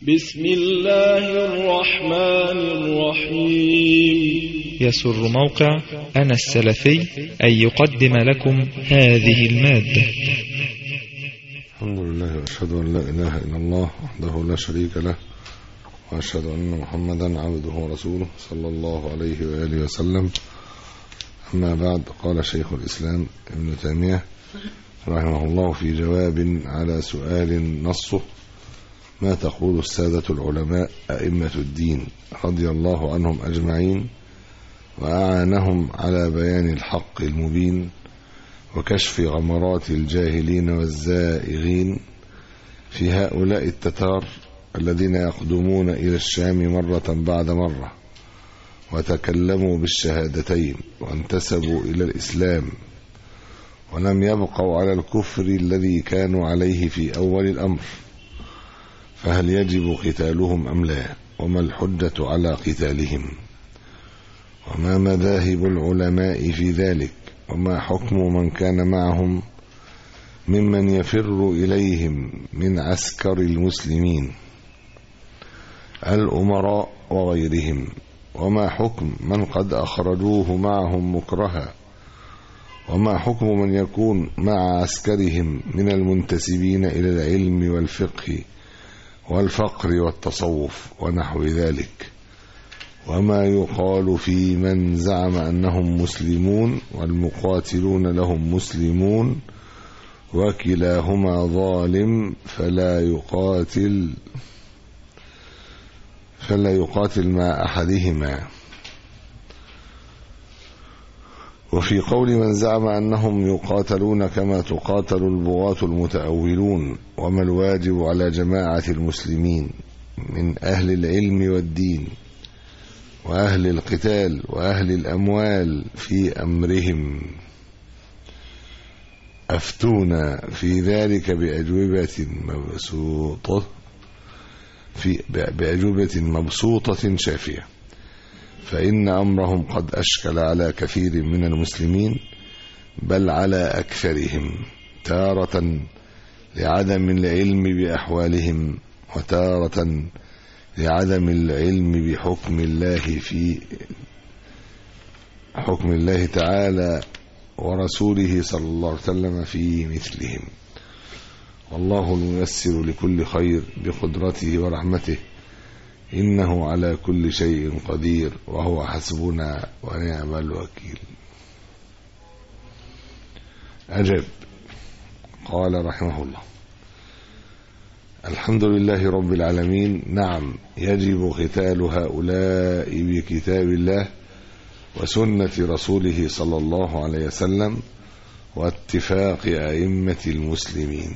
بسم الله الرحمن الرحيم. يسر موقع أنا السلفي أن يقدم لكم هذه المادة. الحمد لله وأشهد أن لا إله إلا الله وحده لا شريك له، وأشهد أن محمدا عبده ورسوله صلى الله عليه وآله وسلم. أما بعد، قال شيخ الإسلام ابن تيمية رحمه الله في جواب على سؤال نصه: ما تقول السادة العلماء أئمة الدين رضي الله عنهم أجمعين وأعانهم على بيان الحق المبين وكشف غمرات الجاهلين والزائغين في هؤلاء التتار الذين يقدمون إلى الشام مرة بعد مرة وتكلموا بالشهادتين وانتسبوا إلى الإسلام ولم يبقوا على الكفر الذي كانوا عليه في أول الأمر، فهل يجب قتالهم أم لا؟ وما الحجة على قتالهم؟ وما مذاهب العلماء في ذلك؟ وما حكم من كان معهم ممن يفر إليهم من عسكر المسلمين الأمراء وغيرهم؟ وما حكم من قد أخرجوه معهم مكرها؟ وما حكم من يكون مع عسكرهم من المنتسبين إلى العلم والفقه والفقر والتصوف ونحو ذلك؟ وما يقال في من زعم أنهم مسلمون والمقاتلون لهم مسلمون وكلاهما ظالم فلا يقاتل مع أحدهما؟ وفي قول من زعم أنهم يقاتلون كما تقاتل البغاة المتأولون؟ وما الواجب على جماعة المسلمين من أهل العلم والدين وأهل القتال وأهل الأموال في أمرهم؟ أفتونا في ذلك بأجوبة مبسوطة شافية، فإن أمرهم قد أشكل على كثير من المسلمين بل على أكثرهم، تارة لعدم العلم بأحوالهم وتارة لعدم العلم بحكم الله في حكم الله تعالى ورسوله صلى الله عليه وسلم في مثلهم. والله الميسر لكل خير بقدرته ورحمته، إنه على كل شيء قدير وهو حسبنا ونعم الوكيل. أجب. قال رحمه الله: الحمد لله رب العالمين. نعم، يجب قتال هؤلاء بكتاب الله وسنة رسوله صلى الله عليه وسلم واتفاق أئمة المسلمين،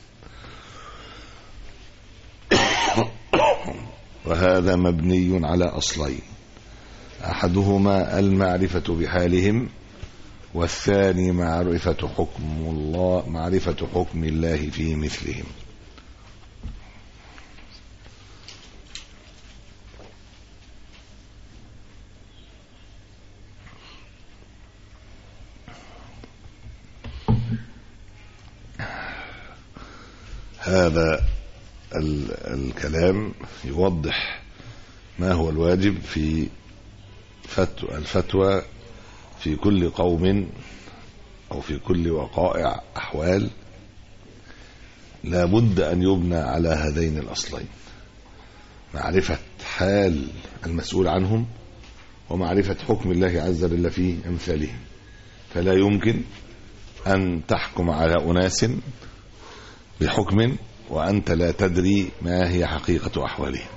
وهذا مبني على أصلين: أحدهما المعرفة بحالهم، والثاني معرفة حكم الله في مثلهم. هذا الكلام يوضح ما هو الواجب في الفتوى في كل قوم أو في كل وقائع أحوال، لا بد أن يبنى على هذين الأصلين: معرفة حال المسؤول عنهم ومعرفة حكم الله عز وجل في أمثالهم. فلا يمكن أن تحكم على أناس بحكم وأنت لا تدري ما هي حقيقة أحوالهم،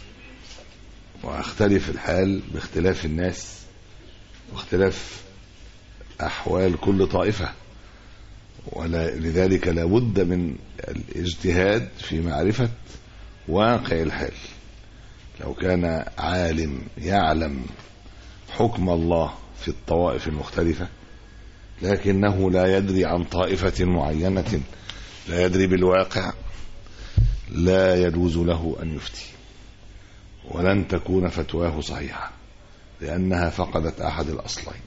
واختلف الحال باختلاف الناس واختلاف أحوال كل طائفة، ولذلك لا بد من الاجتهاد في معرفة واقع الحال. لو كان عالم يعلم حكم الله في الطوائف المختلفة لكنه لا يدري عن طائفة معينة، لا يدري بالواقع، لا يجوز له أن يفتي، ولن تكون فتواه صحيحة لأنها فقدت أحد الأصلين.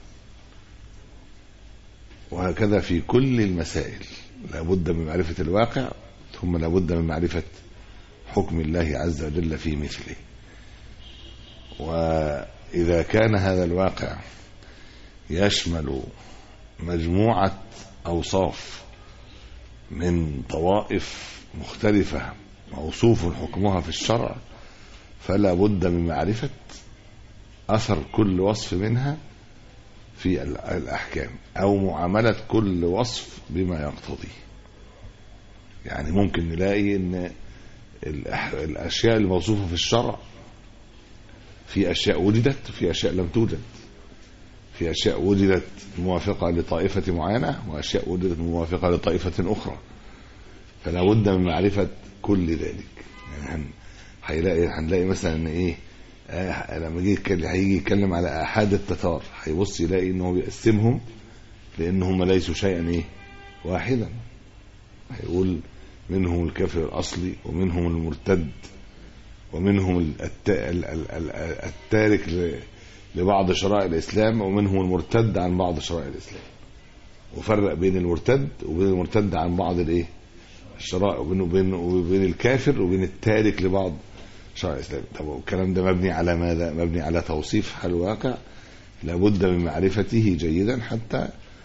وهكذا في كل المسائل لا بد من معرفة الواقع ثم لا بد من معرفة حكم الله عز وجل في مثله. وإذا كان هذا الواقع يشمل مجموعة أوصاف من طوائف مختلفة موصوف حكمها في الشرع، فلا بد من معرفة أثر كل وصف منها في الأحكام أو معاملة كل وصف بما يقتضيه. يعني ممكن نلاقي أن الأشياء الموصوفة في الشرع في أشياء وجدت وفي أشياء لم توجد، في أشياء وجدت موافقة لطائفة معينة وأشياء وجدت موافقة لطائفة أخرى، فلا بد من معرفة كل ذلك. يعني هنلاقي مثلا ان ايه، لما هيجي يتكلم على احاد التتار هيبص يلاقي انه بيقسمهم لانهم ليسوا شيئا ايه واحدا. هيقول منهم الكافر الاصلي ومنهم المرتد ومنهم التارك لبعض شرائع الاسلام ومنهم المرتد عن بعض شرائع الاسلام، وفرق بين المرتد وبين المرتد عن بعض الايه الشرائع، وبين الكافر وبين التارك لبعض شرائع الاسلام. طب الكلام ده مبني على ماذا؟ مبني على توصيف حال واقع لابد من معرفته جيدا حتى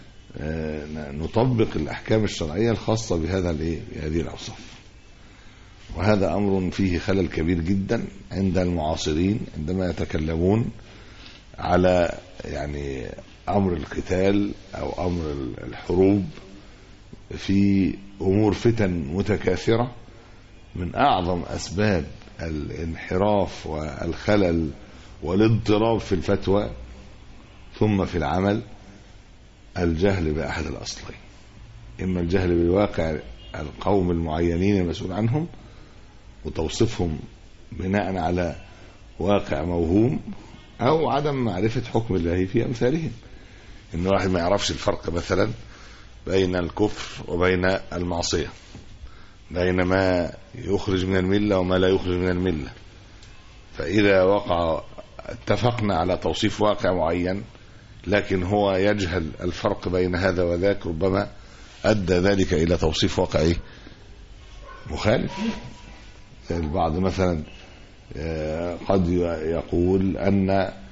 نطبق الاحكام الشرعيه الخاصه بهذه الاوصاف. وهذا امر فيه خلل كبير جدا عند المعاصرين عندما يتكلمون على يعني امر القتال او امر الحروب في امور فتن متكاثره. من اعظم اسباب الانحراف والخلل والاضطراب في الفتوى ثم في العمل الجهل باحد الاصلين، اما الجهل بالواقع القوم المعينين المسؤول عنهم وتوصيفهم بناء على واقع موهوم، او عدم معرفه حكم الله في امثالهم. ان واحد ما يعرفش الفرق مثلا بين الكفر وبين المعصيه، بين ما يخرج من المله وما لا يخرج من المله، فاذا وقع اتفقنا على توصيف واقع معين لكن هو يجهل الفرق بين هذا وذاك، ربما ادى ذلك الى توصيف واقع مخالف. البعض مثلا قد يقول ان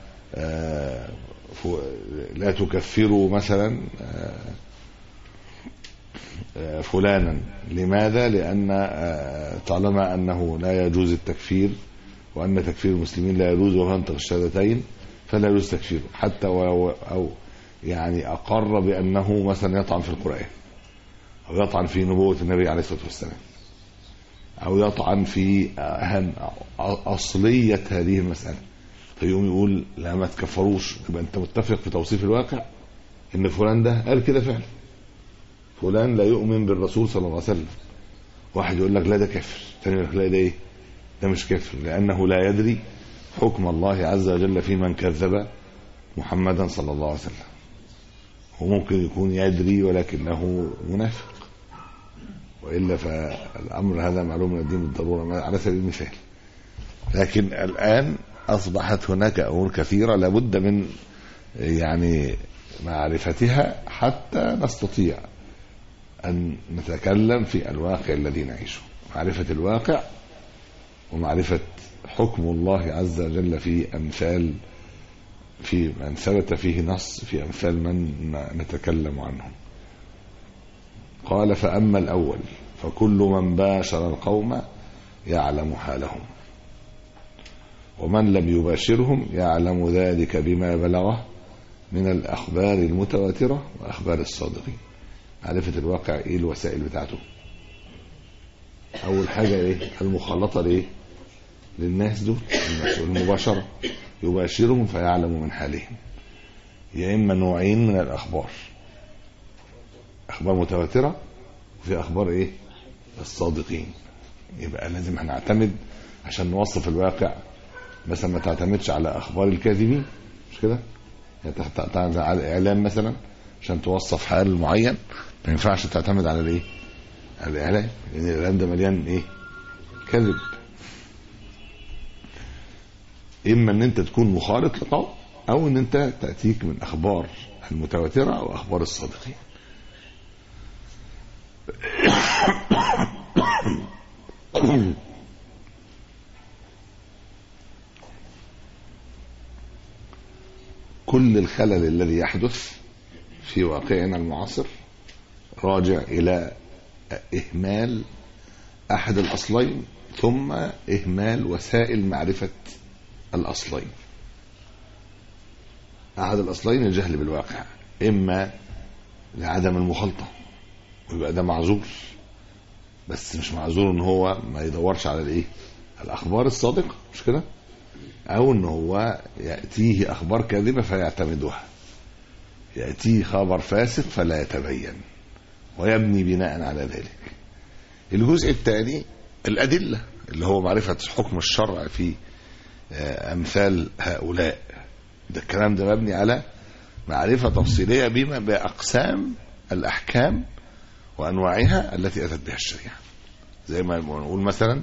لا تكفروا مثلا فلانا، لماذا؟ لأن طالما أنه لا يجوز التكفير وأن تكفير المسلمين لا يجوز وهو ينطق الشهادتين فلا يجوز تكفيره، حتى أو يعني أقر بأنه مثلا يطعن في القرآن أو يطعن في نبوة النبي عليه الصلاة والسلام أو يطعن في أصلية هذه المسألة، فيقوم يقول لا ما تكفروش. يبقى أنت متفق في توصيف الواقع إن فلان ده قال كده فعلا، فلان لا يؤمن بالرسول صلى الله عليه وسلم. واحد يقول لك لا ده كافر، ثاني يقول لك لا ده ايه، ده مش كافر، لانه لا يدري حكم الله عز وجل في من كذب محمدا صلى الله عليه وسلم. وممكن يكون يدري ولكنه منافق، والا فالامر هذا معلوم من الدين بالضروره على سبيل المثال. لكن الان اصبحت هناك امور كثيره لابد من يعني معرفتها حتى نستطيع أن نتكلم في الواقع الذي نعيشه. معرفة الواقع ومعرفة حكم الله عز وجل في أمثال في من ثبت فيه نص في أمثال من نتكلم عنهم. قال فأما الأول فكل من باشر القوم يعلم حالهم، ومن لم يباشرهم يعلم ذلك بما بلغه من الأخبار المتواترة وأخبار الصادقين. معرفة الواقع ايه الوسائل بتاعته؟ اول حاجة ايه؟ المخالطة ليه؟ للناس دول، المباشرة، يباشرهم فيعلم من حالهم. يا اما نوعين من الاخبار، اخبار متواترة وفي اخبار ايه؟ الصادقين. يبقى لازم هنعتمد عشان نوصف الواقع، مثلا ما تعتمدش على اخبار الكاذبين، مش كده؟ تعتمد على الاعلام مثلا عشان توصف حال معين، ما ينفعش تعتمد على الايه؟ على الاعلام، لان الاعلام ده مليان ايه؟ كذب. اما ان انت تكون مخالط لقوم او ان انت تاتيك من اخبار المتواتره او اخبار الصادقين. كل الخلل الذي يحدث في واقعنا المعاصر راجع إلى إهمال أحد الأصلين ثم إهمال وسائل معرفة الأصلين. أحد الأصلين الجهل بالواقع، إما لعدم المخالطة ويبقى ده معذور، بس مش معذور ان هو ما يدورش على الايه الأخبار الصادقة، مش كده؟ أو ان هو يأتيه أخبار كاذبة فيعتمدها، يأتيه خبر فاسد فلا يتبين ويبني بناء على ذلك. الجزء الثاني الأدلة اللي هو معرفة حكم الشرع في أمثال هؤلاء. ده الكلام ده مبني على معرفة تفصيلية بما بأقسام الأحكام وأنواعها التي أتت بها الشريعة. زي ما نقول مثلا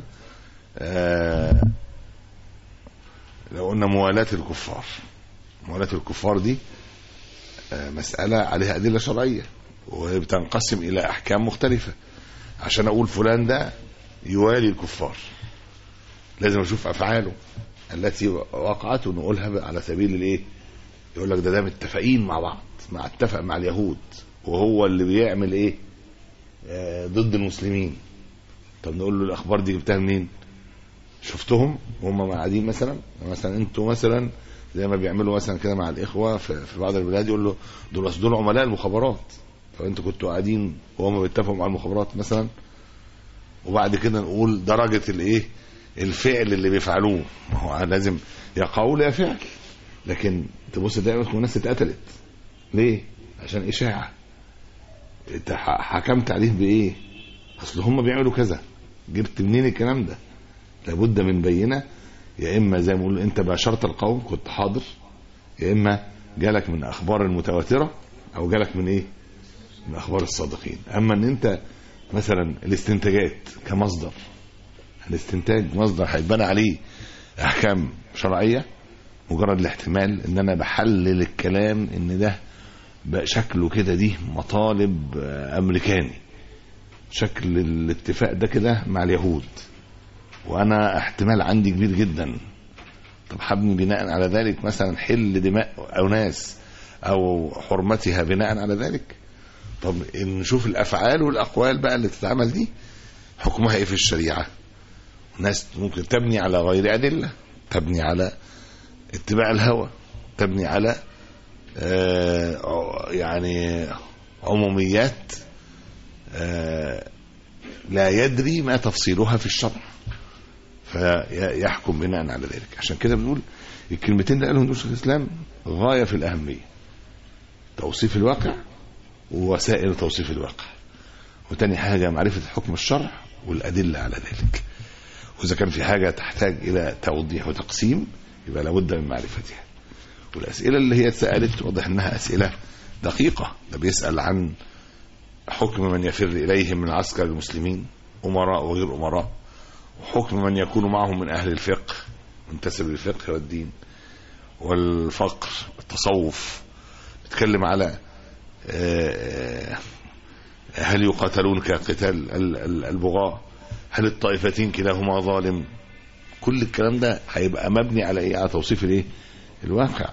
لو قلنا موالاة الكفار، موالاة الكفار دي مسألة عليها أدلة شرعية وبتنقسم إلى أحكام مختلفة. عشان أقول فلان ده يوالي الكفار لازم أشوف أفعاله التي وقعت ونقولها على سبيل الإيه، يقول لك ده متفقين مع بعض، مع اتفق مع اليهود وهو اللي بيعمل إيه ضد المسلمين. طب نقول له الأخبار دي جبتها منين؟ شفتهم وهم قاعدين مثلا انتوا مثلا زي ما بيعملوا مثلا كده مع الإخوة في بعض البلاد، يقول له دول عملاء المخابرات، فانتوا كنتوا قاعدين وهم بيتفقوا مع المخابرات مثلا. وبعد كده نقول درجة الايه الفعل اللي بيفعلوه، ما هو لازم يا قول يا فعل. لكن تبص دايما الناس اتقتلت ليه؟ عشان إشاعة. انت حكمت عليه بايه؟ اصل هم بيعملوا كذا، جبت منين الكلام ده؟ لابد من بينة، يا اما زي ما بيقول انت باشرت القوم كنت حاضر، يا اما جالك من اخبار المتواترة او جالك من ايه من اخبار الصادقين. اما ان انت مثلا الاستنتاجات كمصدر، الاستنتاج مصدر هيتبنى عليه احكام شرعية، مجرد الاحتمال ان انا بحلل الكلام ان ده بقى شكله كده دي مطالب امريكاني، شكل الاتفاق ده كده مع اليهود، وانا احتمال عندي كبير جدا. طب هبني بناء على ذلك مثلا حل دماء او ناس او حرمتها بناء على ذلك. طب نشوف الافعال والاقوال بقى اللي تتعمل دي حكمها ايه في الشريعة. ناس ممكن تبني على غير ادلة، تبني على اتباع الهوى، تبني على يعني عموميات لا يدري ما تفصيلها في الشرع فيحكم بناء على ذلك. عشان كده بنقول الكلمتين اللي قالهم شيخ الإسلام غاية في الأهمية، توصيف الواقع ووسائل توصيف الواقع، وتاني حاجة معرفة حكم الشرع والأدلة على ذلك. وإذا كان في حاجة تحتاج إلى توضيح وتقسيم يبقى لابد من معرفتها. والأسئلة اللي هي اتسألت واضح أنها أسئلة دقيقة. ده بيسأل عن حكم من يفر إليهم من عسكر المسلمين، أمراء وغير أمراء، وحكم من يكون معهم من أهل الفقه منتسب للفقه والدين والفقر التصوف. بيتكلم على هل يقاتلون كقتال البغاة، هل الطائفتين كلاهما ظالم. كل الكلام ده هيبقى مبني على ايه؟ على توصيف الايه الواقع.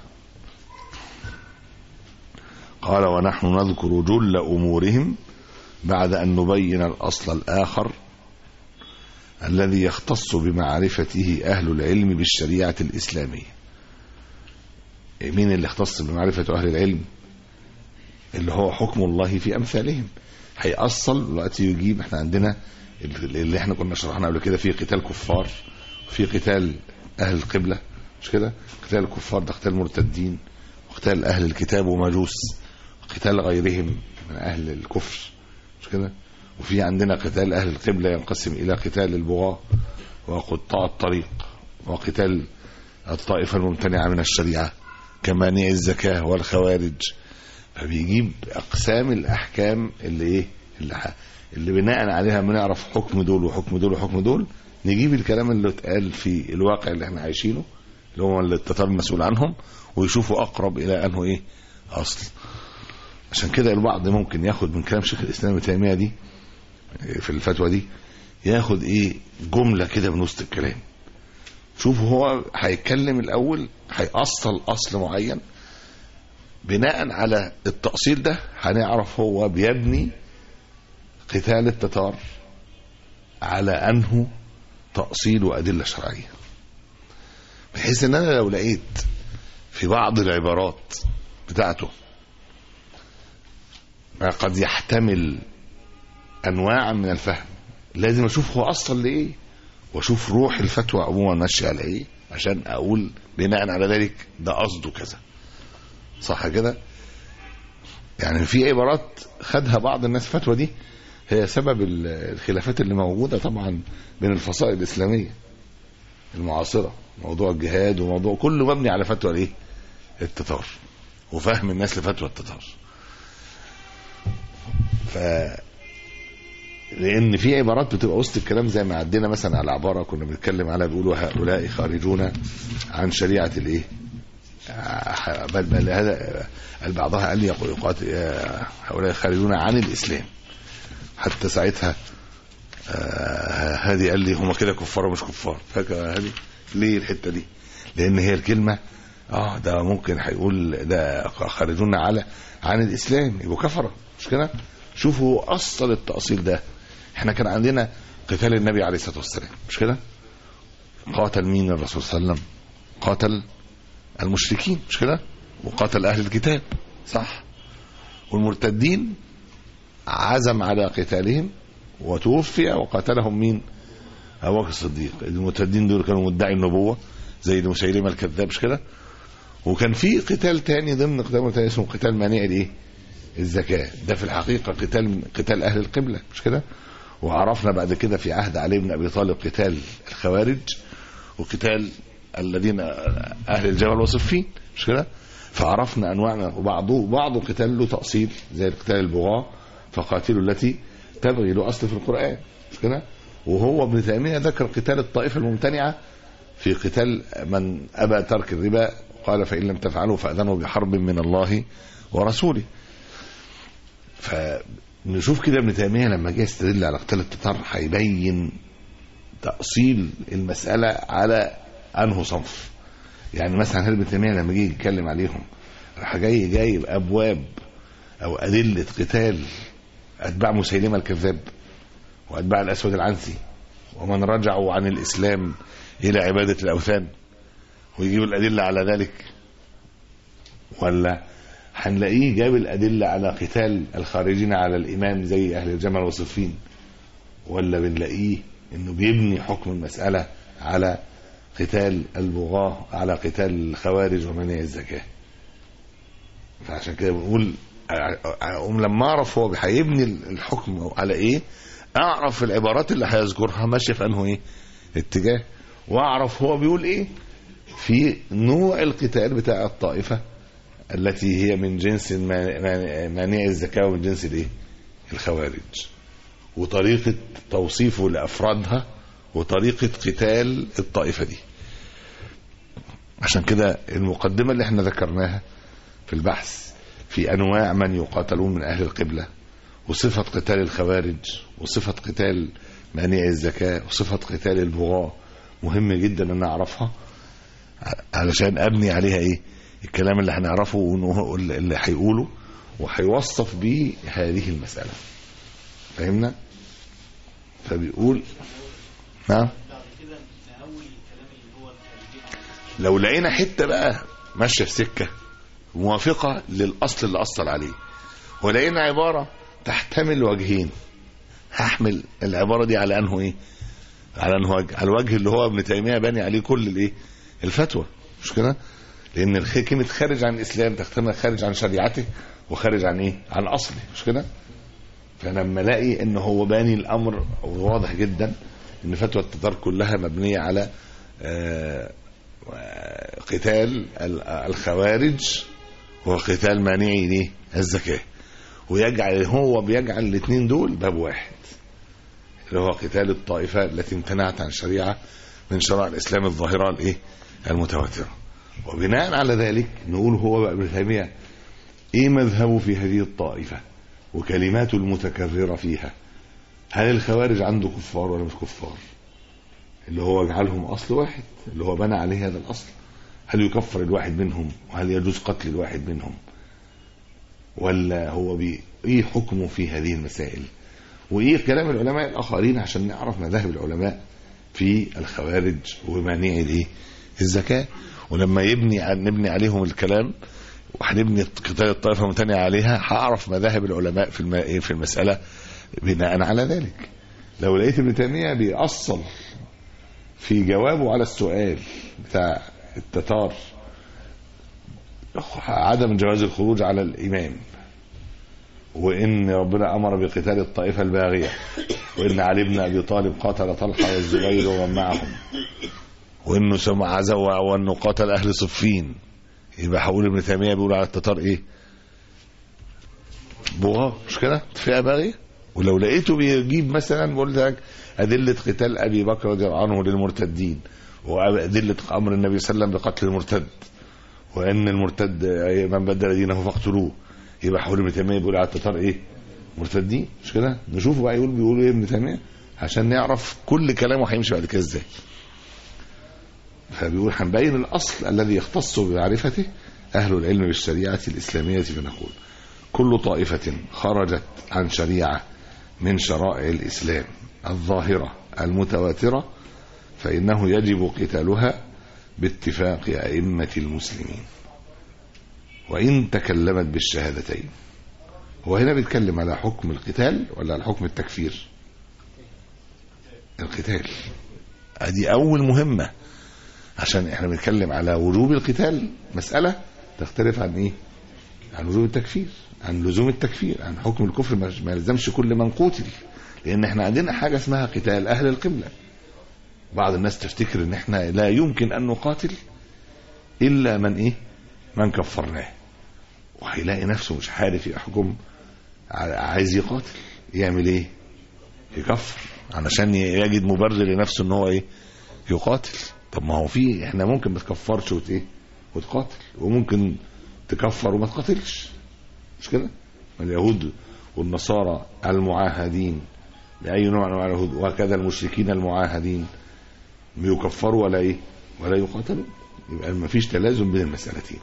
قال ونحن نذكر جل أمورهم بعد أن نبين الأصل الآخر الذي يختص بمعرفته أهل العلم بالشريعة الإسلامية. مين اللي يختص بمعرفة أهل العلم؟ اللي هو حكم الله في أمثالهم. هيأصل دلوقتي يجيب. احنا عندنا اللي احنا كنا شرحنا قبل كده في قتال كفار وفي قتال أهل القبلة، مش كده؟ قتال الكفار ده قتال مرتدين، وقتال أهل الكتاب ومجوس، قتال غيرهم من أهل الكفر، مش كده؟ وفي عندنا قتال أهل القبلة ينقسم إلى قتال البغاة وقطاع الطريق، وقتال الطائفة الممتنعة من الشريعة كمانع الزكاة والخوارج. فبيجيب أقسام الأحكام اللي إيه اللي بناء عليها بنعرف حكم دول وحكم دول وحكم دول. نجيب الكلام اللي اتقال في الواقع اللي احنا عايشينه اللي هو اللي التتار المسؤول عنهم، ويشوفوا أقرب إلى أنه إيه أصل. عشان كده البعض ممكن ياخد من كلام شيخ الإسلام ابن تيمية دي في الفتوى دي، ياخد إيه جملة كده من وسط الكلام. شوف هو هيتكلم الأول، هيأصل أصل معين بناء على التأصيل ده هنعرف هو بيبني قتال التتار على أنه تأصيل وأدلة شرعية، بحيث ان انا لو لقيت في بعض العبارات بتاعته ما قد يحتمل انواع من الفهم، لازم اشوف هو اصلا لايه، واشوف روح الفتوى عموما ماشيه على ايه، عشان اقول بناء على ذلك ده قصده كذا. صح كده؟ يعني في عبارات خدها بعض الناس فتوى دي هي سبب الخلافات اللي موجوده طبعا بين الفصائل الاسلاميه المعاصره، موضوع الجهاد وموضوع كله مبني على فتوى الايه؟ التتار، وفهم الناس لفتوى التتار. لان في عبارات بتبقى وسط الكلام، زي ما عدينا مثلا على عباره كنا بنتكلم عليها بيقولوا هؤلاء خارجون عن شريعه الايه، بل هذا بعضها قال لي هؤلاء خارجون عن الاسلام، حتى ساعتها هذه قال لي هم كده كفار ومش كفار. فاكر هذه ليه الحته دي؟ لان هي الكلمه ده ممكن هيقول ده خارجون عن الاسلام يبقوا كفره، مش كده؟ شوفوا اصل التاصيل ده. احنا كان عندنا قتال النبي عليه الصلاه والسلام، مش كده؟ قاتل مين الرسول صلى الله عليه وسلم؟ قاتل المشركين، مش كده؟ وقاتل اهل الكتاب، صح؟ والمرتدين عزم على قتالهم وتوفي وقاتلهم مين؟ أبو بكر الصديق. المرتدين دول كانوا مدعي النبوة زي مسيلمة الكذاب، مش كده؟ وكان في قتال تاني ضمن قتال تاني اسمه قتال مانع الايه؟ الزكاة. ده في الحقيقة قتال أهل القبلة، مش كده؟ وعرفنا بعد كده في عهد علي بن أبي طالب قتال الخوارج وقتال الذين أهل الجبل وصفين، مش كده؟ فعرفنا أنواعنا، وبعض قتال له تأصيل زي قتال البغاة، فقاتلوا التي تبغي له أصل في القرآن، مش كده؟ وهو ابن تيمية ذكر قتال الطائفة الممتنعة في قتال من أبى ترك الربا، قال فإن لم تفعلوا فأذنوا بحرب من الله ورسوله. فنشوف كده ابن تيمية لما جه يستدل على قتال التتار هيبين تأصيل المسألة على أنه صنف. يعني مثلا ابن تيمية لما جه يتكلم عليهم راح جايب أبواب أو أدلة قتال أتباع مسيلمة الكذاب وأتباع الأسود العنسي ومن رجعوا عن الإسلام إلى عبادة الأوثان، ويجيب الأدلة على ذلك، ولا هنلاقيه جاب الأدلة على قتال الخارجين على الإمام زي أهل الجمل وصفين، ولا بنلاقيه إنه بيبني حكم المسألة على قتال البغاة، على قتال الخوارج ومنع الزكاة؟ فعشان كده بنقول لما أعرف هو هيبني الحكم على إيه، أعرف العبارات اللي هيذكرها ماشية في أنه إيه اتجاه، وأعرف هو بيقول إيه في نوع القتال بتاع الطائفة التي هي من جنس مانع الزكاة ومن جنس الإيه الخوارج، وطريقة توصيفه لأفرادها وطريقة قتال الطائفة دي. عشان كده المقدمة اللي احنا ذكرناها في البحث في أنواع من يقاتلون من أهل القبلة، وصفة قتال الخوارج، وصفة قتال مانع الزكاة، وصفة قتال البغاة، مهم جدا أن نعرفها علشان أبني عليها إيه الكلام اللي هنعرفه اللي هيقوله وهيوصف به هذه المسألة. فهمنا؟ فبيقول نعم. لو لقينا حتة بقى ماشية في سكة موافقة للأصل اللي أصل عليه، ولقينا عبارة تحتمل وجهين، هحمل العبارة دي على أنه إيه؟ على أنه على الوجه اللي هو ابن تيمية باني عليه كل الإيه الفتوى، مش كده؟ لأن كلمة خارج عن الإسلام تحتمل خارج عن شريعته وخارج عن إيه؟ عن أصله، مش كده؟ فلما الاقي ان هو باني الامر واضح جدا ان فتوى التتار كلها مبنيه على قتال الخوارج وقتال مانعي الزكاه، هو بيجعل الاثنين دول باب واحد اللي هو قتال الطائفه التي امتنعت عن شريعه من شرائع الاسلام الظاهره الايه المتواتره. وبناء على ذلك نقول هو بقى ابن تيميه ايه مذهبه في هذه الطائفه وكلماته المتكررة فيها. هل الخوارج عنده كفار ولا مش كفار؟ اللي هو جعلهم أصل واحد اللي هو بنى عليه هذا الأصل، هل يكفر الواحد منهم وهل يجوز قتل الواحد منهم ولا هو ايه حكمه في هذه المسائل، وايه كلام العلماء الاخرين عشان نعرف مذاهب العلماء في الخوارج ومانعي الايه الزكاه. ولما نبني عليهم الكلام وهنبني قتال الطائفه الممتنعه عليها، هعرف مذاهب العلماء في المساله بناء على ذلك. لو لقيت ابن تيميه بيأصل في جوابه على السؤال بتاع التتار عدم جواز الخروج على الإمام، وإن ربنا أمر بقتال الطائفة الباغية، وإن علي بن أبي طالب قاتل طلحة والزبير ومن معهم، وإنه سمع عزوة، وإنه قاتل أهل صفين، يبقى هقول ابن تيمية بيقول على التتار إيه؟ بغاة، مش كده؟ فئة باغية. ولو لقيته بيجيب مثلا بقول لك أدلة قتال أبي بكر رضي الله عنه للمرتدين، وأدلة أمر النبي صلى الله عليه وسلم بقتل المرتد، وان المرتد من بدل دينه فاقتلوه، يبقى حول ابن تيميه بيقول على التتار ايه؟ مرتدين، مش كده؟ نشوف بقى بيقولوا ايه ابن تيميه عشان نعرف كل كلامه هيمشي بعد كده ازاي. فبيقول هنبين الاصل الذي يختص بمعرفته اهل العلم بالشريعه الاسلاميه، فنقول كل طائفه خرجت عن شريعه من شرائع الاسلام الظاهره المتواتره فانه يجب قتالها باتفاق أئمة المسلمين وإن تكلمت بالشهادتين. هو هنا بيتكلم على حكم القتال ولا على حكم التكفير؟ القتال. ادي أول مهمة، عشان احنا بنتكلم على وجوب القتال مسألة تختلف عن ايه؟ عن وجوب التكفير، عن لزوم التكفير، عن حكم الكفر ما يلزمش كل من قتل، لأن احنا عندنا حاجة اسمها قتال أهل القبلة. بعض الناس تفتكر ان احنا لا يمكن ان نقاتل الا من ايه؟ من كفرناه، وهيلاقي نفسه مش عارف يحكم، عايز يقاتل، يعمل ايه؟ يكفر علشان يجد مبرر لنفسه ان هو ايه؟ يقاتل. طب ما هو في احنا ممكن ما تكفرش وتقاتل، وممكن تكفر وما تقاتلش، مش كده؟ اليهود والنصارى المعاهدين بأي نوع من انواع اليهود، وهكذا المشركين المعاهدين بيكفروا ولا ايه؟ ولا يقاتلوا. يبقى ما فيش تلازم بين المسألتين.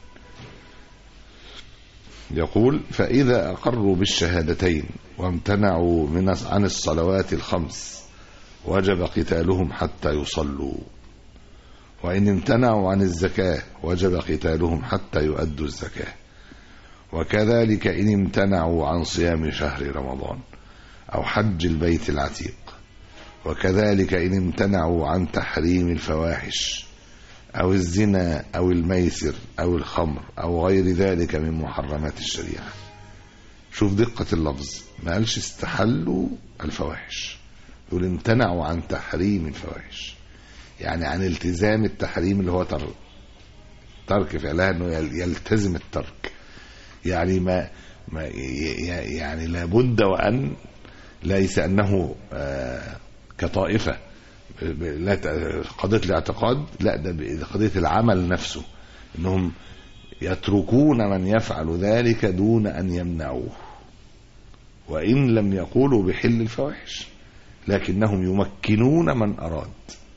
يقول فإذا أقروا بالشهادتين وامتنعوا عن الصلوات الخمس وجب قتالهم حتى يصلوا، وإن امتنعوا عن الزكاة وجب قتالهم حتى يؤدوا الزكاة، وكذلك إن امتنعوا عن صيام شهر رمضان أو حج البيت العتيق، وكذلك إن امتنعوا عن تحريم الفواحش أو الزنا أو الميسر أو الخمر أو غير ذلك من محرمات الشريعة. شوف دقة اللفظ، ما قالش استحلوا الفواحش، يقول امتنعوا عن تحريم الفواحش، يعني عن التزام التحريم اللي هو ترك فعلها، انه يلتزم الترك. يعني ما يعني لابد وأن ليس أنه كطائفة قضية الاعتقاد، لا ده قضية العمل نفسه، انهم يتركون من يفعل ذلك دون ان يمنعوه، وان لم يقولوا بحل الفواحش لكنهم يمكنون من اراد.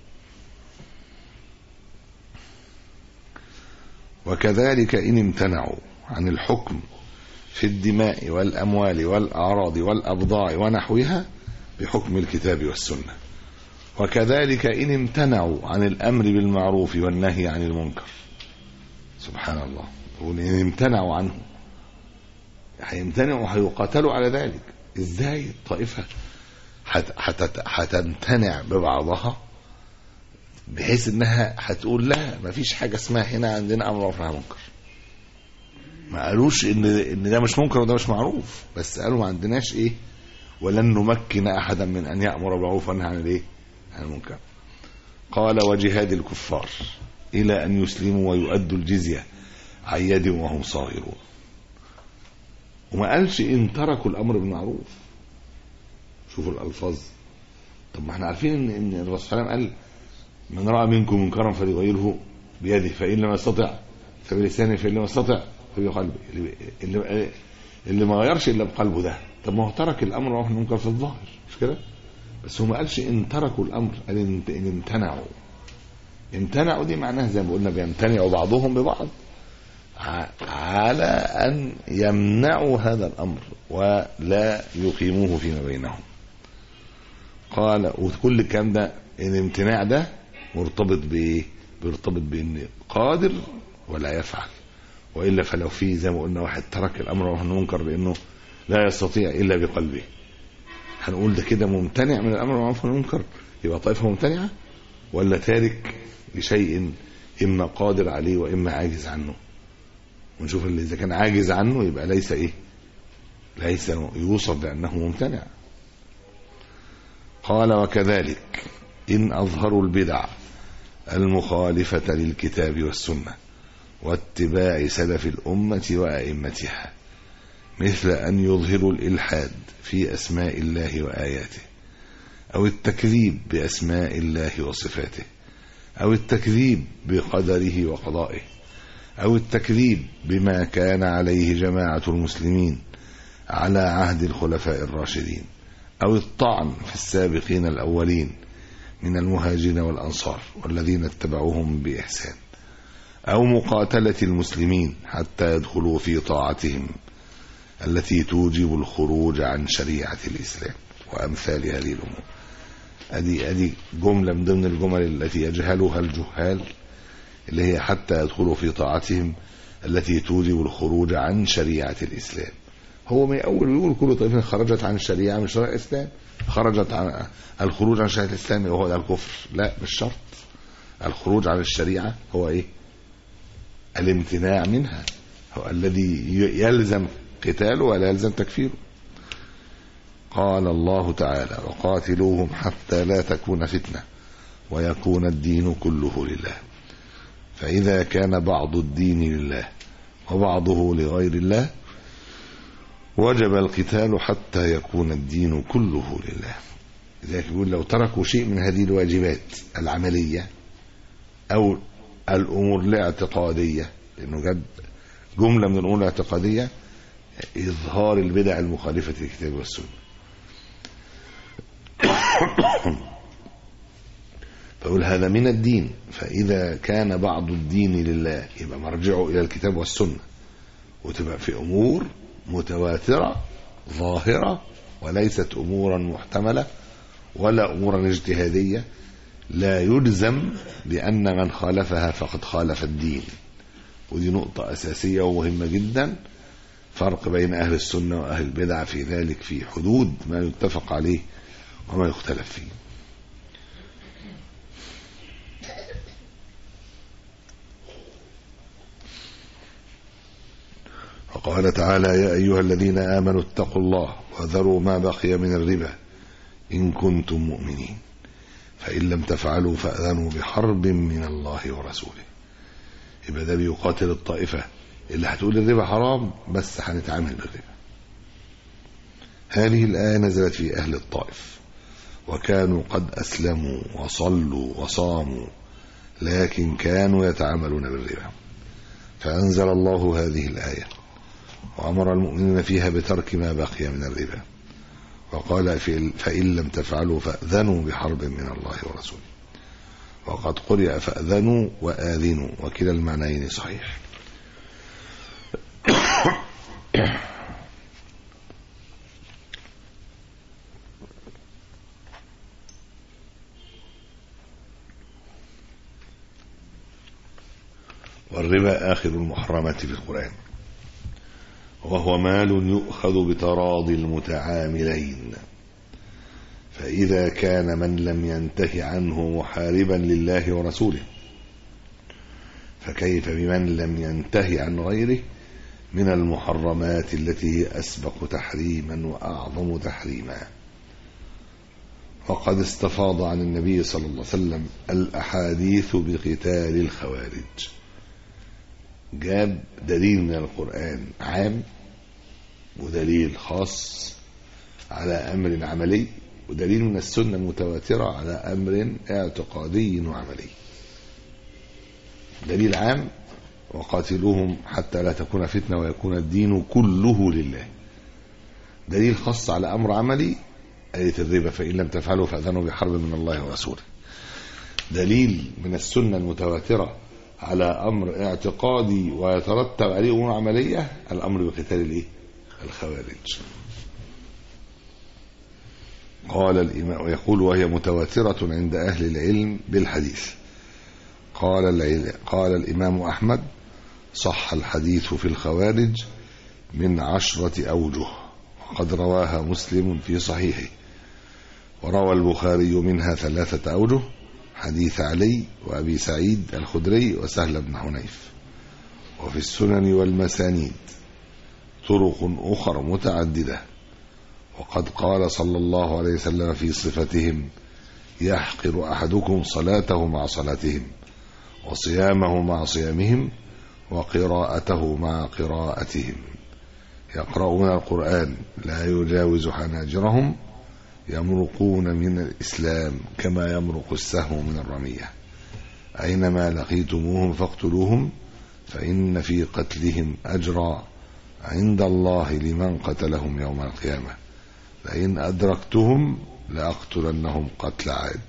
وكذلك ان امتنعوا عن الحكم في الدماء والاموال والاعراض والابضاع ونحوها بحكم الكتاب والسنة، وكذلك إن امتنعوا عن الأمر بالمعروف والنهي عن المنكر. سبحان الله، وإن امتنعوا عنه هيمتنعوا هيقاتلوا على ذلك. إزاي الطائفة هتمتنع ببعضها بحيث إنها هتقول لا ما فيش حاجة اسمها هنا عندنا أمر ونهي عن المنكر؟ ما قالوش إن ده مش منكر وده مش معروف، بس قالوا ما عندناش إيه؟ ولن نمكن أحدا من أن يأمر بالمعروف وينهى عن الإيه؟ عن المنكر. قال وجهاد الكفار إلى أن يسلموا ويؤدوا الجزية عن يد وهم صاغرون. وما قالش إن تركوا الأمر بالمعروف. شوفوا الألفاظ. طب ما احنا عارفين إن الرسول صلى الله عليه وسلم قال من رأى منكم منكرا فليغيره بيده، فإن لم يستطع فبلسانه، فإن لم يستطع فبقلبه. اللي ما غيرش إلا بقلبه ده. طب ما هو ترك الأمر والنهي عن المنكر في الظاهر، مش كده؟ بس هو ما قالش إن تركوا الأمر، قال إن امتنعوا. امتنعوا دي معناها زي ما قلنا بيمتنعوا بعضهم ببعض على أن يمنعوا هذا الأمر ولا يقيموه فيما بينهم. قال وكل الكلام ده الامتناع ده مرتبط بإيه؟ بيرتبط بأن قادر ولا يفعل، وإلا فلو في زي ما قلنا واحد ترك الأمر والمنكر لأنه لا يستطيع إلا بقلبه، هنقول ده كده ممتنع من الأمر والمعروف والمنكر، يبقى طائفة ممتنعة، ولا تارك لشيء إما قادر عليه وإما عاجز عنه؟ ونشوف اللي إذا كان عاجز عنه يبقى ليس إيه، ليس يوصف بأنه ممتنع. قال وكذلك إن أظهروا البدع المخالفة للكتاب والسنة واتباع سلف الأمة وأئمتها، مثل أن يظهروا الإلحاد في أسماء الله وآياته، أو التكذيب بأسماء الله وصفاته، أو التكذيب بقدره وقضائه، أو التكذيب بما كان عليه جماعة المسلمين على عهد الخلفاء الراشدين، أو الطعن في السابقين الأولين من المهاجرين والأنصار والذين اتبعوهم بإحسان، أو مقاتلة المسلمين حتى يدخلوا في طاعتهم التي توجب الخروج عن شريعة الإسلام وأمثال هذه الأمور. أدي جملة من ضمن الجمل التي يجهلها الجهال، اللي هي حتى يدخلوا في طاعتهم التي توجب الخروج عن شريعة الإسلام. هو من أول يقول كل طائفة خرجت عن الشريعة من شرائع الإسلام، خرجت عن الخروج عن شريعة الإسلام وهو ده الكفر. لا، مش شرط. الخروج عن الشريعة هو إيه؟ الامتناع منها، هو الذي يلزم قتاله ولا يلزم تكفيره. قال الله تعالى وقاتلوهم حتى لا تكون فتنة ويكون الدين كله لله. فإذا كان بعض الدين لله وبعضه لغير الله وجب القتال حتى يكون الدين كله لله. لذلك يقول لو تركوا شيء من هذه الواجبات العملية أو الأمور الاعتقادية، لأنه جد جملة من الأمور الاعتقادية إظهار البدع المخالفة للكتاب والسنة. فأقول هذا من الدين، فإذا كان بعض الدين لله يبقى مرجعه إلى الكتاب والسنة، وتبقى في أمور متواترة ظاهرة وليست أمورا محتملة ولا أمورا اجتهادية لا يلزم بأن من خالفها فقد خالف الدين. ودي نقطة أساسية ومهمة جدا، فرق بين أهل السنة وأهل البدع في ذلك، في حدود ما يتفق عليه وما يختلف فيه. وقال تعالى يا أيها الذين آمنوا اتقوا الله وذروا ما بقي من الربا إن كنتم مؤمنين فإن لم تفعلوا فأذنوا بحرب من الله ورسوله. يبقى ده بيقاتل الطائفة اللي هتقول الربا حرام بس هنتعامل بالربا. هذه الآية نزلت في أهل الطائف وكانوا قد أسلموا وصلوا وصاموا لكن كانوا يتعاملون بالربا، فأنزل الله هذه الآية وأمر المؤمنين فيها بترك ما بقي من الربا، وقال فإن لم تفعلوا فأذنوا بحرب من الله ورسوله. وقد قرئ فأذنوا وآذنوا وكلا المعنيين صحيح. والربا آخر المحرمات في القرآن، وهو مال يؤخذ بتراضي المتعاملين، فإذا كان من لم ينته عنه محاربا لله ورسوله فكيف بمن لم ينته عن غيره من المحرمات التي هي أسبق تحريما وأعظم تحريما. وقد استفاض عن النبي صلى الله عليه وسلم الأحاديث بقتال الخوارج. جاب دليل من القرآن عام ودليل خاص على أمر عملي، ودليل من السنة المتواترة على أمر اعتقادي وعملي. دليل عام وقاتلوهم حتى لا تكون فتنة ويكون الدين كله لله. دليل خاص على أمر عملي آية الربا فإن لم تفعلوا فأذنوا بحرب من الله ورسوله. دليل من السنة المتواترة على أمر اعتقادي ويترتب عليه أمور عملية، الأمر بقتال الخوارج. قال الإمام ويقول وهي متواترة عند أهل العلم بالحديث. قال الإمام أحمد صح الحديث في الخوارج من 10 أوجه، وقد رواها مسلم في صحيحه، وروى البخاري منها 3 أوجه، حديث علي وأبي سعيد الخدري وسهل بن حنيف. وفي السنن والمسانيد طرق أخر متعددة. وقد قال صلى الله عليه وسلم في صفتهم يحقر أحدكم صلاته مع صلاتهم، وصيامه مع صيامهم، وقراءته مع قراءتهم. يقرؤون القرآن لا يجاوز حناجرهم، يمرقون من الإسلام كما يمرق السهم من الرمية. أينما لقيتموهم فاقتلوهم، فإن في قتلهم أجرا عند الله لمن قتلهم يوم القيامة، لئن أدركتهم لأقتلنهم قتل عاد.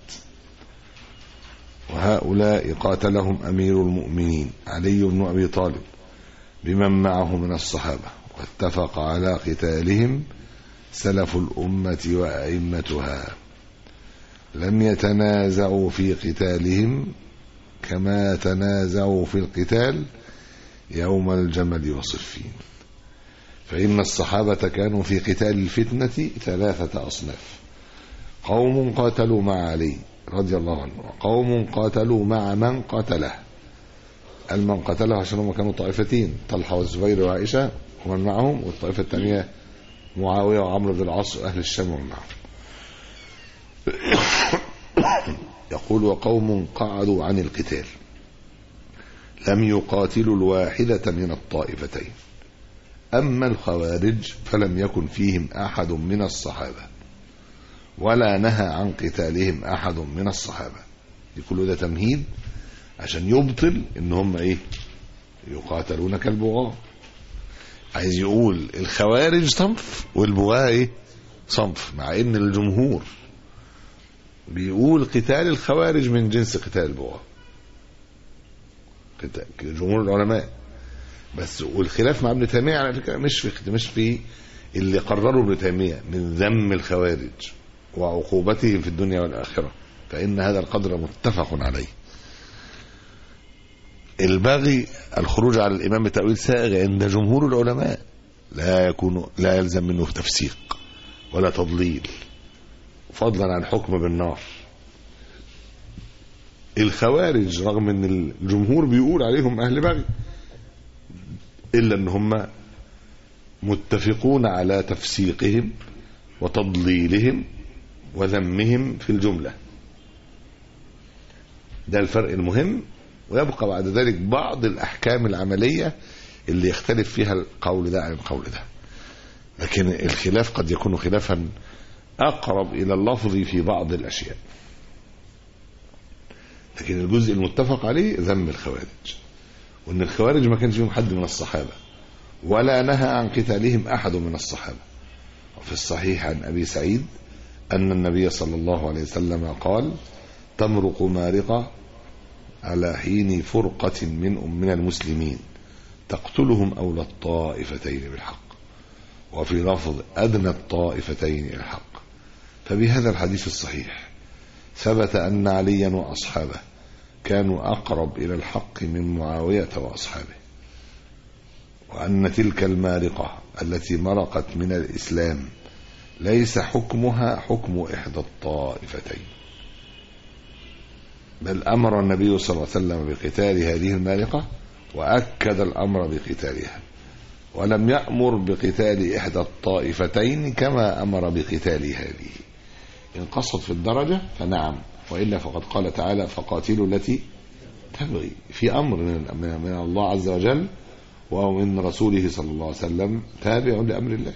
وهؤلاء قاتلهم أمير المؤمنين علي بن أبي طالب بمن معه من الصحابة، واتفق على قتالهم سلف الأمة وأئمتها، لم يتنازعوا في قتالهم كما تنازعوا في القتال يوم الجمل وصفين. فإن الصحابة كانوا في قتال الفتنة 3 أصناف: قوم قاتلوا مع علي رضي الله عنه، وقوم قاتلوا مع من قتله. من قتله عشان هم كانوا طائفتين، طلحة والزبير وعائشة ومن معهم، والطائفة الثانية معاوية وعمرو بن العاص وأهل الشام ومن معهم. يقول وقوم قعدوا عن القتال لم يقاتلوا الواحدة من الطائفتين. أما الخوارج فلم يكن فيهم أحد من الصحابة، ولا نهى عن قتالهم أحد من الصحابة. يقولوا ده تمهيد عشان يبطل إن هم يقاتلون كالبغاة. عايز يقول الخوارج صنف والبغاة صنف، مع إن الجمهور بيقول قتال الخوارج من جنس قتال البغاة، جمهور العلماء. بس والخلاف مع ابن تيمية على فكرة مش في اللي قرروا ابن تيمية من ذم الخوارج وعقوبتهم في الدنيا والآخرة، فإن هذا القدر متفق عليه. الباغي الخروج على الإمام بتأويل سائغ عند جمهور العلماء لا يلزم منه تفسيق ولا تضليل، فضلا عن حكم بالنار. الخوارج رغم ان الجمهور بيقول عليهم أهل بغي، إلا أن هم متفقون على تفسيقهم وتضليلهم وذمهم في الجملة. ده الفرق المهم. ويبقى بعد ذلك بعض الأحكام العملية اللي يختلف فيها القول ده عن القول ده، لكن الخلاف قد يكون خلافا أقرب إلى اللفظ في بعض الأشياء. لكن الجزء المتفق عليه ذم الخوارج، وأن الخوارج ما كانش فيهم حد من الصحابة، ولا نهى عن قتالهم أحد من الصحابة. وفي الصحيح عن أبي سعيد أن النبي صلى الله عليه وسلم قال تمرق مارقة على حين فرقة من المسلمين تقتلهم أولى الطائفتين بالحق، وفي لفظ أدنى الطائفتين الحق. فبهذا الحديث الصحيح ثبت أن عليا وأصحابه كانوا أقرب إلى الحق من معاوية وأصحابه، وأن تلك المارقة التي مرقت من الإسلام ليس حكمها حكم إحدى الطائفتين، بل أمر النبي صلى الله عليه وسلم بقتال هذه المارقة وأكد الأمر بقتالها، ولم يأمر بقتال إحدى الطائفتين كما أمر بقتال هذه. إن قصد في الدرجة فنعم، وإلا فقد قال تعالى فقاتلوا التي تبغي، في أمر من الله عز وجل ومن رسوله صلى الله عليه وسلم تابع لأمر الله،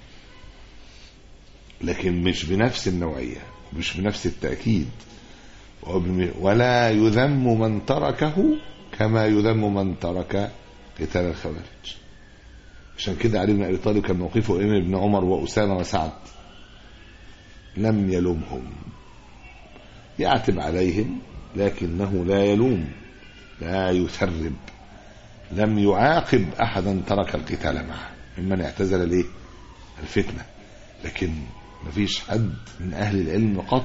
لكن مش بنفس النوعية، مش بنفس التأكيد. ولا يذم من تركه كما يذم من ترك قتال الخوارج. عشان كده علي بن أبي طالب كان موقفه إمام ابن عمر وأسامة وسعد، لم يلومهم، يعتب عليهم لكنه لا يلوم، لا يثرب، لم يعاقب أحدا ترك القتال معه ممن اعتزل ليه الفتنة، لكن مفيش حد من أهل العلم قط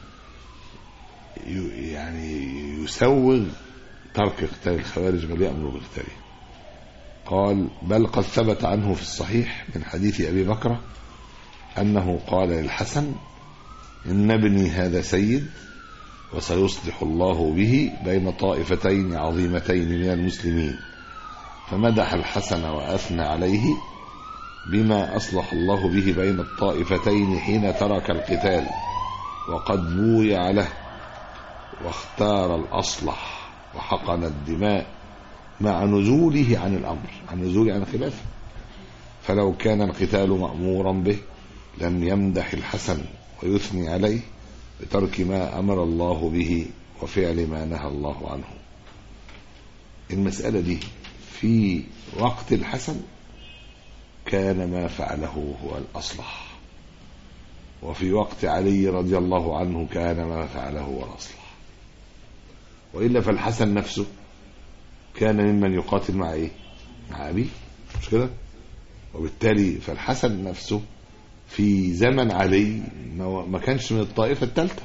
يعني يسوغ ترك قتال الخوارج بل يأمر بقتاله. قال بل قد ثبت عنه في الصحيح من حديث أبي بكر أنه قال للحسن إن ابني هذا سيد وسيصلح الله به بين طائفتين عظيمتين من المسلمين، فمدح الحسن وأثنى عليه بما أصلح الله به بين الطائفتين حين ترك القتال وقد بويع له واختار الأصلح وحقن الدماء مع نزوله عن الأمر، عن نزوله عن الخلافة. فلو كان القتال مأمورا به لم يمدح الحسن ويثني عليه بترك ما أمر الله به وفعل ما نهى الله عنه. المسألة دي في وقت الحسن كان ما فعله هو الأصلح، وفي وقت علي رضي الله عنه كان ما فعله هو الأصلح، وإلا فالحسن نفسه كان ممن يقاتل مع إيه؟ مع أبيه، مش كده؟ وبالتالي فالحسن نفسه في زمن علي ما كانش من الطائفة الثالثة،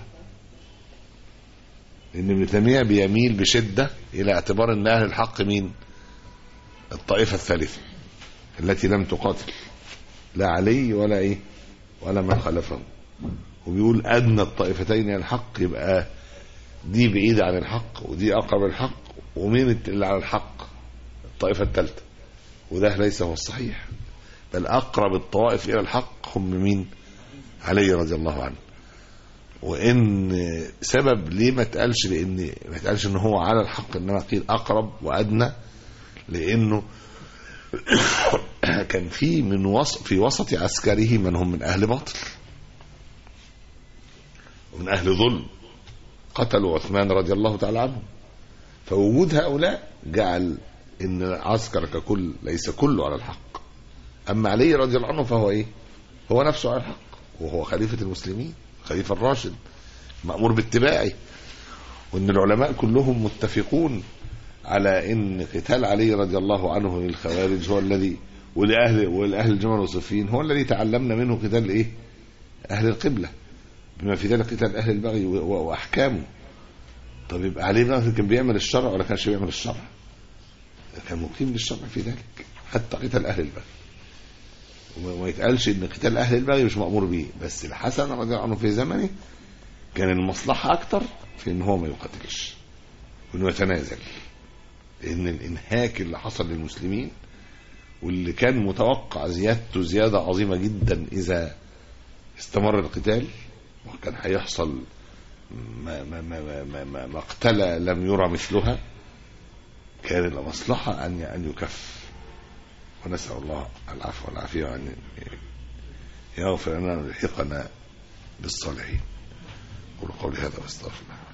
لأن ابن تيمية بيميل بشدة إلى اعتبار أن أهل الحق مين؟ الطائفة الثالثة التي لم تقاتل لا علي ولا إيه ولا من خلفه، وبيقول أدنى الطائفتين على الحق، يبقى دي بعيدة عن الحق ودي أقرب الحق، ومين اللي على الحق؟ الطائفة الثالثة، وده ليس هو الصحيح، بل أقرب الطوائف إلى الحق هم مين؟ علي رضي الله عنه. وإن سبب ليه ما تقالش، لأن ما تقالش إن هو على الحق، إنما قيل أقرب وأدنى، لأنه كان في وسط عسكره من هم من أهل باطل ومن أهل ظلم قتلوا عثمان رضي الله تعالى عنه، فوجود هؤلاء جعل إن العسكر ككل ليس كله على الحق. أما علي رضي الله عنه فهو إيه؟ هو نفسه على الحق، وهو خليفة المسلمين، خليفة الراشد مأمور باتباعه، وإن العلماء كلهم متفقون على إن قتال علي رضي الله عنه للخوارج هو الذي ولأهل الجمل والصفين هو الذي تعلمنا منه قتال إيه؟ أهل القبلة، بما في ذلك قتال أهل البغي وأحكامه. طب يبقى علي كان بيعمل الشرع ولا كانش بيعمل الشرع؟ كان مقيم للشرع في ذلك، حتى قتال أهل البغي. وما يتقالش ان قتال اهل البغي مش مأمور به، بس الحسن رضي الله عنه في زمنه كان المصلحة اكتر في ان هو ما يقاتلش وانه يتنازل، لان الانهاك اللي حصل للمسلمين واللي كان متوقع زيادته زيادة عظيمة جدا اذا استمر القتال، وكان هيحصل مقتلة لم يرى مثلها، كان المصلحة ان يكف. ونسأل الله العفو والعافية وأن يغفر لنا ويلحقنا بالصالحين. قولوا قولي هذا واستغفر الله.